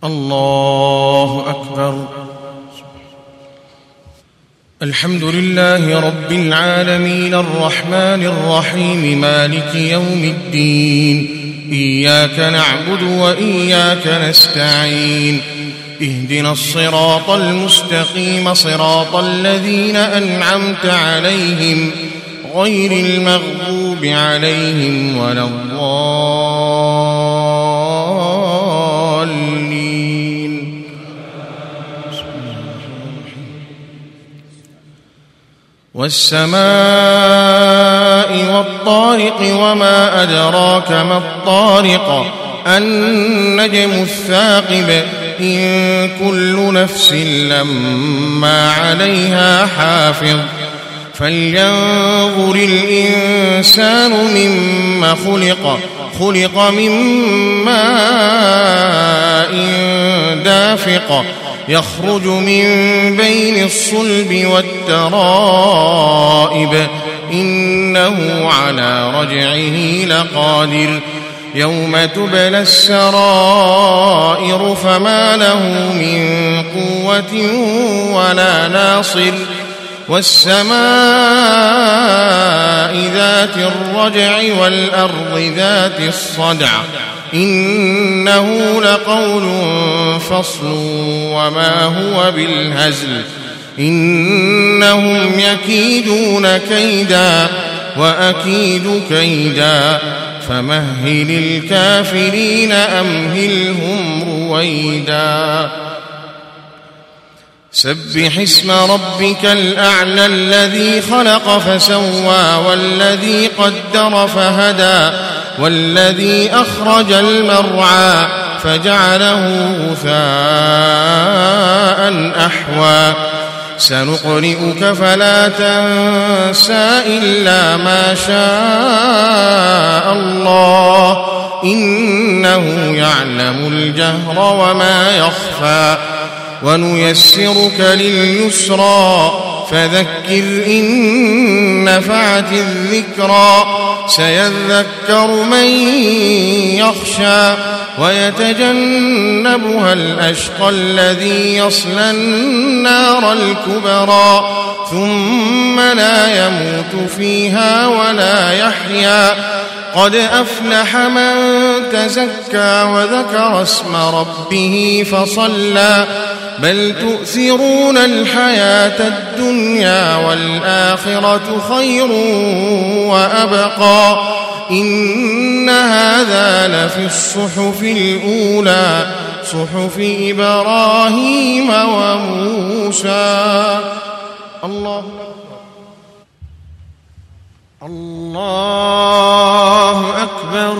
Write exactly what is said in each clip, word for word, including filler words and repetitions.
الله أكبر. الحمد لله رب العالمين الرحمن الرحيم مالك يوم الدين، إياك نعبد وإياك نستعين، اهدنا الصراط المستقيم صراط الذين أنعمت عليهم غير المغضوب عليهم ولا الضالين. والسماء والطارق وما أدراك ما الطارق، النجم الثاقب، إن كل نفس لما عليها حافظ. فلينظر الإنسان مما خلق، خلق من ماء دافق، يخرج من بين الصلب والترائب، إنه على رجعه لقادر. يوم تبلى السرائر فما له من قوة ولا ناصر. والسماء ذات الرجع والأرض ذات الصدع، إنه لقول فصل وما هو بالهزل. إنهم يكيدون كيدا وأكيد كيدا، فمهل الكافرين أمهلهم رويدا. سبح اسم ربك الأعلى الذي خلق فسوى والذي قدر فهدى والذي أخرج المرعى فجعله غثاء أحوى. سنقرئك فلا تنسى إلا ما شاء الله، إنه يعلم الجهر وما يخفى. ونيسرك لليسرى فذكر إن نفعت الذكرى. سيذكر من يخشى ويتجنبها الأشقى الذي يصلى النار الكبرى، ثم لا يموت فيها ولا يحيا. قد أفلح من تزكى وذكر اسم ربه فصلى، بل تؤثرون الحياة الدنيا والآخرة خير وأبقى. إن هذا لفي الصحف الأولى، صحف إبراهيم وموسى. الله الله أكبر.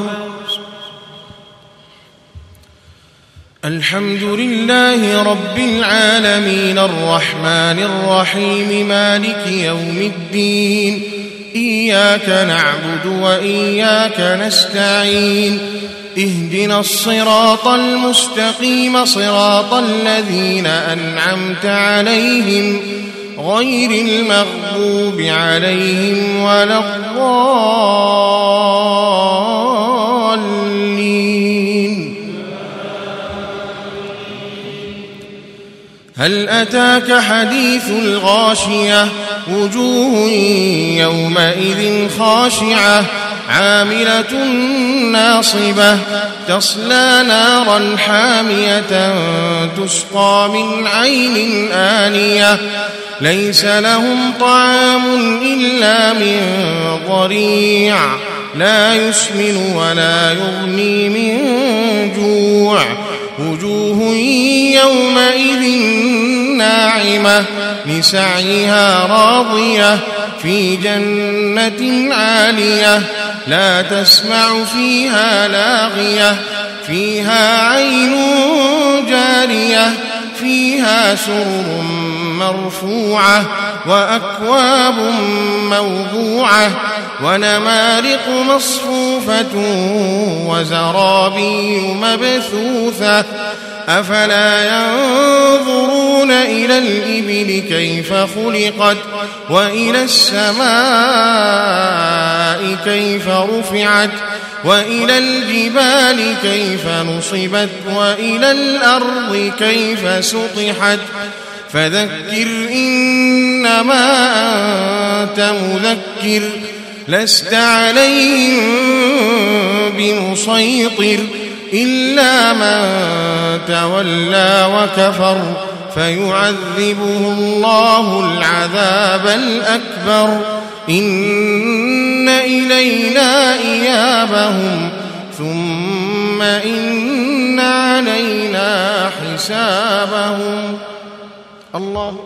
الحمد لله رب العالمين الرحمن الرحيم مالك يوم الدين، إياك نعبد وإياك نستعين، اهدنا الصراط المستقيم صراط الذين أنعمت عليهم غير المغضوب عليهم ولا الضالين. هل أتاك حديث الغاشية؟ وجوه يومئذ خاشعة عاملة ناصبة، تصلى نارا حامية تسقى من عين آنية، ليس لهم طعام إلا من ضريع، لا يسمن ولا يغني من جوع. وجوه يومئذ ناعمة لسعيها راضية، في جنة عالية لا تسمع فيها لاغية، فيها عين جارية، فيها سرر مرفوعة وأكواب موضوعة ونمارق مصفوفة وزرابي مبثوثة. أفلا ينظرون إلى الإبل كيف خلقت وإلى السماء كيف رفعت وإلى الجبال كيف نصبت وإلى الأرض كيف سطحت فذكر إنما أنت مذكر لست عليهم بمسيطر إلا من تولى وكفر فيعذبه الله العذاب الأكبر إن إلينا إيابهم ثم إن علينا حسابهم. الله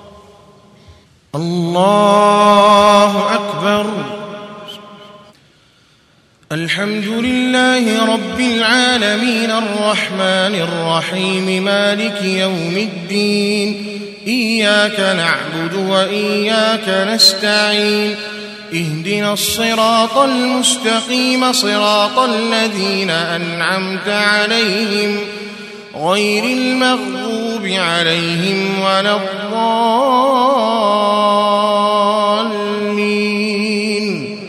الله أكبر. الحمد لله رب العالمين الرحمن الرحيم مالك يوم الدين إياك نعبد وإياك نستعين اهدنا الصراط المستقيم صراط الذين أنعمت عليهم غير المغضوب عليهم ولا الضالين.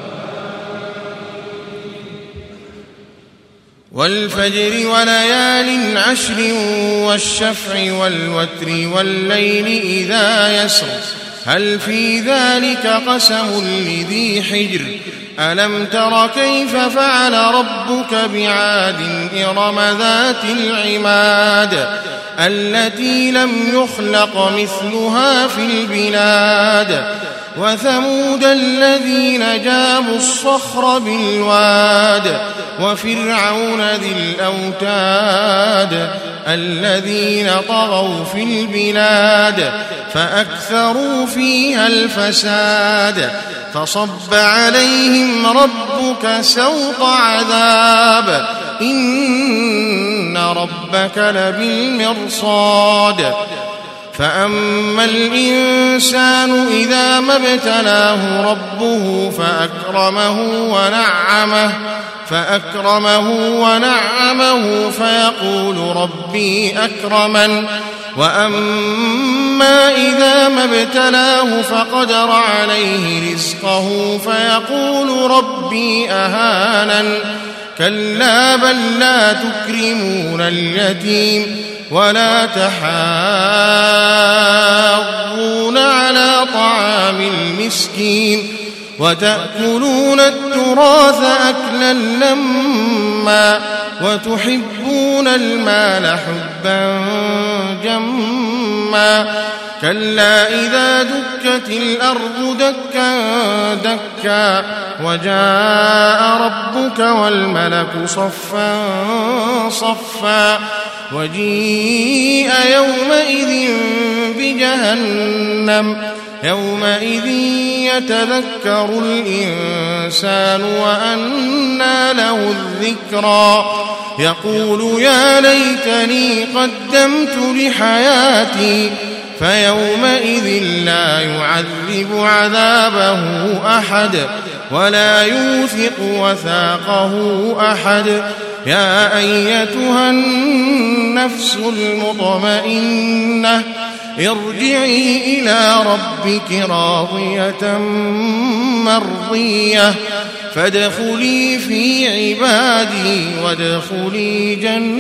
والفجر وليال عشر والشفع والوتر والليل إذا يسر هل في ذلك قسم لذي حجر ألم تر كيف فعل ربك بعاد إرم ذات العماد التي لم يخلق مثلها في البلاد وثمود الذين جابوا الصخر بالواد وفرعون ذي الأوتاد الذين طغوا في البلاد فأكثروا فيها الفساد فصب عليهم ربك سوط عذاب إن ربك لبالمرصاد فأما الإنسان إذا ما ابتلاه ربه فأكرمه ونعمه فأكرمه ونعمه فيقول ربي أكرمن وأما إذا ما ابتلاه فقدر عليه رزقه فيقول ربي أهانن كلا بل لا تكرمون اليتيم ولا تحاضون على طعام المسكين وتأكلون التراث أكلا لما وتحبون المال حبا جما كلا إذا دكت الأرض دكا دكا وجاء ربك والملك صفا صفا وجيء يومئذ بجهنم يومئذ يتذكر الإنسان وأنى له الذكرى يقول يا ليتني قدمت لحياتي فيومئذ لا يعذب عذابه أحد ولا يوثق وثاقه أحد يا أيتها النفس المطمئنة ارجعي إلى ربك راضية مرضية فادخلي في عبادي وادخلي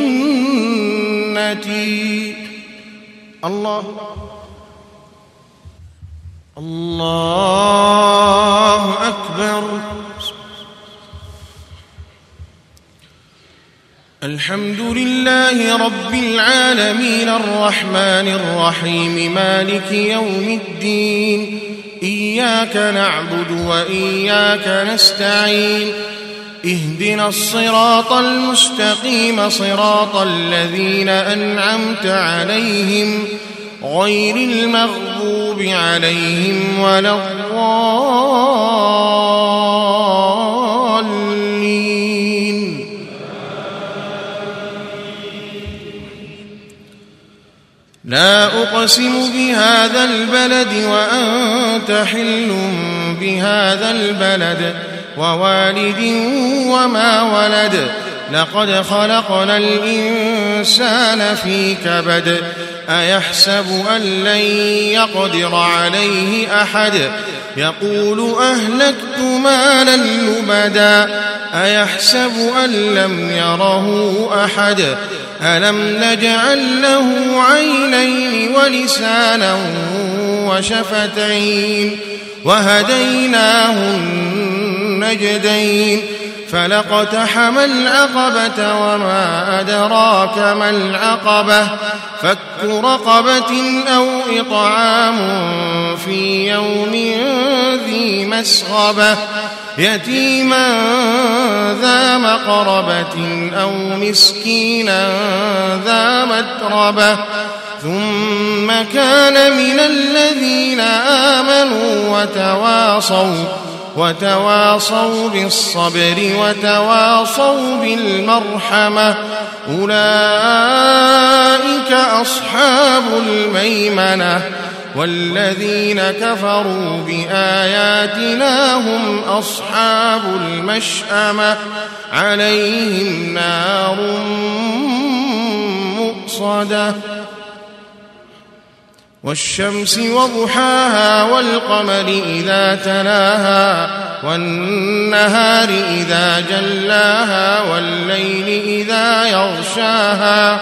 جنتي. الله الله أكبر. الحمد لله رب العالمين الرحمن الرحيم مالك يوم الدين إياك نعبد وإياك نستعين اهدنا الصراط المستقيم صراط الذين أنعمت عليهم غير المغضوب عليهم ولا الضالين. لا أقسم بهذا البلد وأنت حل بهذا البلد ووالد وما ولد لقد خلقنا الإنسان في كبد أيحسب أن لن يقدر عليه أحد يقول أهلكت مالا لبدا أيحسب أن لم يره أحد ألم نجعل له عينين ولسانا وشفتين وهديناه النجدين فلاقتحم العقبة وما أدراك ما العقبة فك رقبة أو إطعام في يوم ذي مسغبة يتيما ذا مقربة أو مسكينا ذا متربة ثم كان من الذين آمنوا وتواصوا وتواصوا بالصبر وتواصوا بالمرحمة أولئك أصحاب الميمنة والذين كفروا بآياتنا هم أصحاب المشأمة عليهم نار مؤصدة والشمس وضحاها والقمر إذا تلاها والنهار إذا جلاها والليل إذا يغشاها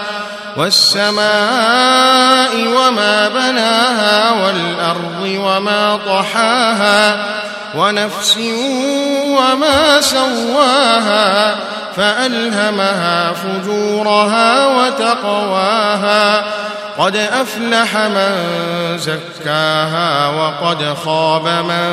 والسماء وما بناها والأرض وما طحاها ونفس وما سواها فألهمها فجورها وتقواها قد أفلح من زكاها وقد خاب من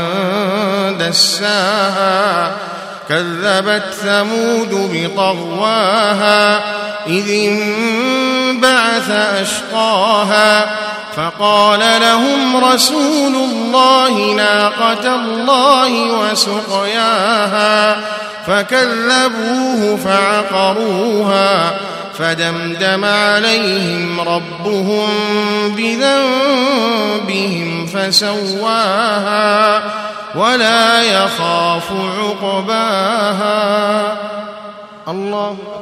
دساها كذبت ثمود بطغواها إذ انبعث أشقاها فقال لهم رسول الله ناقة الله وسقياها فكذبوه فعقروها فدمدم عليهم ربهم بذنبهم فسواها ولا يخاف عقباها. الله